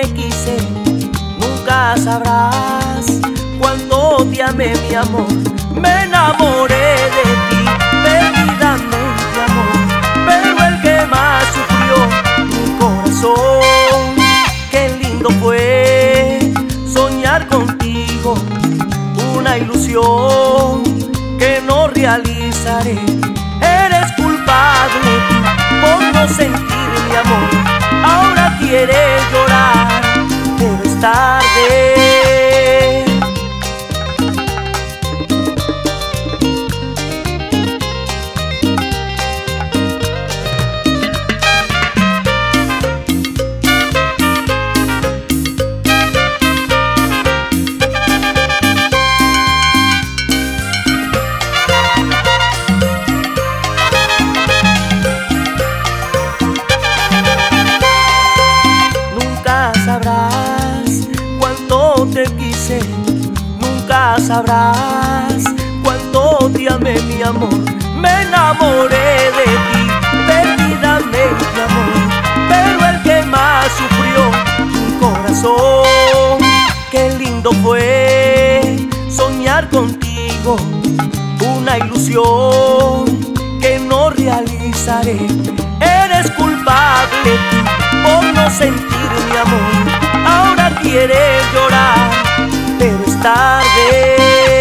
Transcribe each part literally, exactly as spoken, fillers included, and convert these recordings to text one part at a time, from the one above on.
quise, nunca sabrás cuánto te amé, mi amor. Me enamoré de ti, perdidamente, amor, pero el que más sufrió mi corazón. Qué lindo fue soñar contigo, una ilusión que no realizaré. Eres culpable tú por no sentir mi amor. Ahora quieres llorar, pero es tarde. Te quise, nunca sabrás cuánto te amé, mi amor. Me enamoré de ti, perdidamente, amor, pero el que más sufrió mi corazón. Qué lindo fue soñar contigo, una ilusión que no realizaré. Eres culpable tú por no sentir mi amor. Ahora quieres llorar, pero es tarde.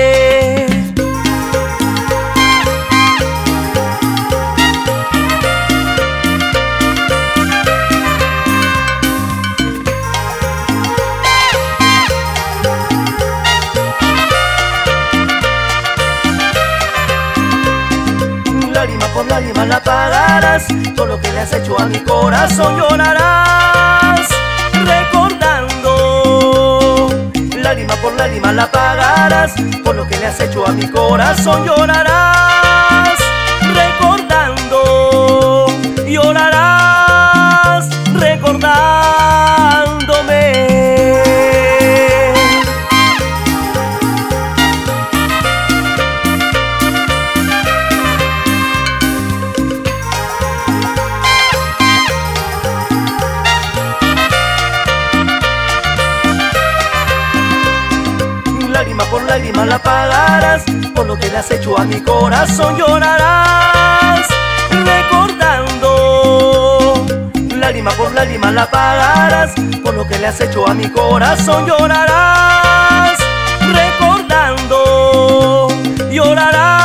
Lágrima por lágrima la pagarás, todo lo que le has hecho a mi corazón llorarás. Recordando, lágrima por lágrima la pagarás, por lo que le has hecho a mi corazón llorarás. Recordando, llorarás, recordándome. Lágrima por lágrima la pagarás, por lo que le has hecho a mi corazón llorarás. Recordando, lágrima por lágrima la pagarás, por lo que le has hecho a mi corazón llorarás. Recordando, llorarás.